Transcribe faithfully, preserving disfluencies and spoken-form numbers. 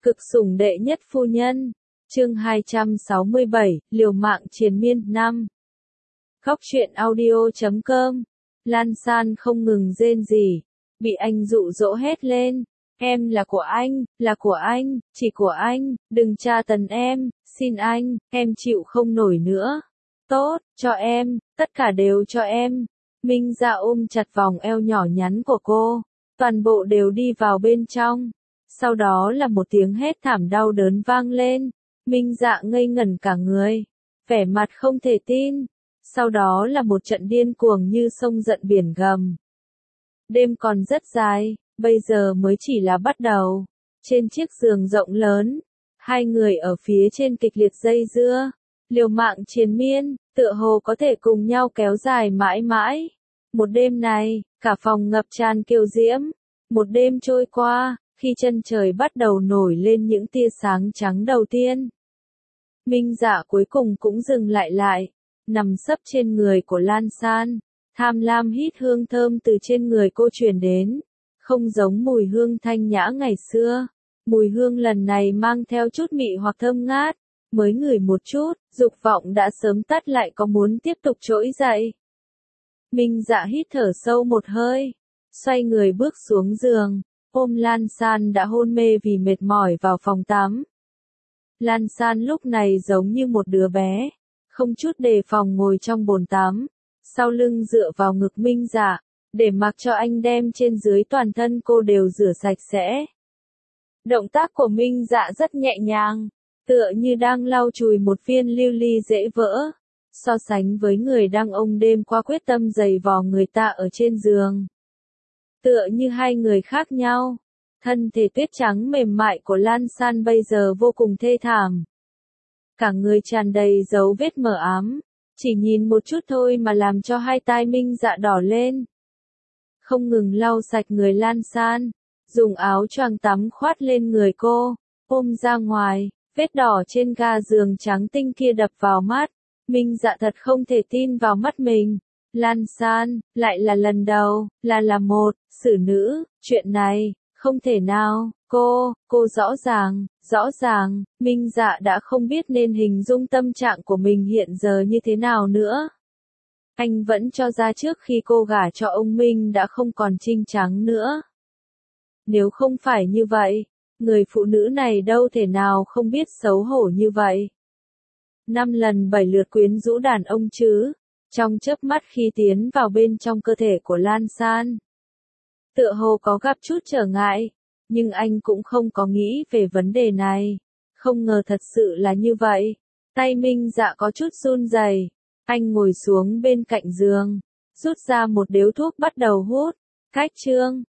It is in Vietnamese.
Cực sủng đệ nhất phu nhân. Chương hai trăm sáu mươi bảy, liều mạng triền miên năm. Góc truyện audio chấm com. Lan San không ngừng rên rỉ, bị anh dụ dỗ hết lên. Em là của anh, là của anh, chỉ của anh, đừng tra tấn em, xin anh, em chịu không nổi nữa. Tốt, cho em, tất cả đều cho em. Minh Dạ ôm chặt vòng eo nhỏ nhắn của cô, toàn bộ đều đi vào bên trong. Sau đó là một tiếng hét thảm đau đớn vang lên. Minh Dạ ngây ngẩn cả người, vẻ mặt không thể tin. Sau đó là một trận điên cuồng như sông giận biển gầm. Đêm còn rất dài, bây giờ mới chỉ là bắt đầu. Trên chiếc giường rộng lớn, hai người ở phía trên kịch liệt dây dưa, liều mạng triền miên, tựa hồ có thể cùng nhau kéo dài mãi mãi. Một đêm này, cả phòng ngập tràn kiều diễm. Một đêm trôi qua, khi chân trời bắt đầu nổi lên những tia sáng trắng đầu tiên, Minh Dạ cuối cùng cũng dừng lại lại, nằm sấp trên người của Lan San, tham lam hít hương thơm từ trên người cô truyền đến, không giống mùi hương thanh nhã ngày xưa. Mùi hương lần này mang theo chút mị hoặc thơm ngát, mới ngửi một chút, dục vọng đã sớm tắt lại có muốn tiếp tục trỗi dậy. Minh Dạ hít thở sâu một hơi, xoay người bước xuống giường, ôm Lan San đã hôn mê vì mệt mỏi vào phòng tắm. Lan San lúc này giống như một đứa bé, không chút đề phòng ngồi trong bồn tắm, sau lưng dựa vào ngực Minh Dạ, để mặc cho anh đem trên dưới toàn thân cô đều rửa sạch sẽ. Động tác của Minh Dạ rất nhẹ nhàng, tựa như đang lau chùi một viên lưu ly dễ vỡ, so sánh với người đang ôm đêm qua quyết tâm giày vò người ta ở trên giường. Tựa như hai người khác nhau. Thân thể tuyết trắng mềm mại của Lan San bây giờ vô cùng thê thảm. Cả người tràn đầy dấu vết mờ ám, chỉ nhìn một chút thôi mà làm cho hai tai Minh Dạ đỏ lên. Không ngừng lau sạch người Lan San, dùng áo choàng tắm khoát lên người cô, ôm ra ngoài, vết đỏ trên ga giường trắng tinh kia đập vào mắt. Minh Dạ thật không thể tin vào mắt mình. Lan San, lại là lần đầu, là là một, xử nữ, chuyện này, không thể nào, cô, cô rõ ràng, rõ ràng, Minh Dạ đã không biết nên hình dung tâm trạng của mình hiện giờ như thế nào nữa. Anh vẫn cho ra trước khi cô gả cho ông Minh đã không còn trinh trắng nữa. Nếu không phải như vậy, người phụ nữ này đâu thể nào không biết xấu hổ như vậy. Năm lần bảy lượt quyến rũ đàn ông chứ, trong chớp mắt khi tiến vào bên trong cơ thể của Lan San. Tựa hồ có gặp chút trở ngại, nhưng anh cũng không có nghĩ về vấn đề này. Không ngờ thật sự là như vậy. Tay Minh Dạ có chút run rẩy. Anh ngồi xuống bên cạnh giường, rút ra một điếu thuốc bắt đầu hút. Cách chương,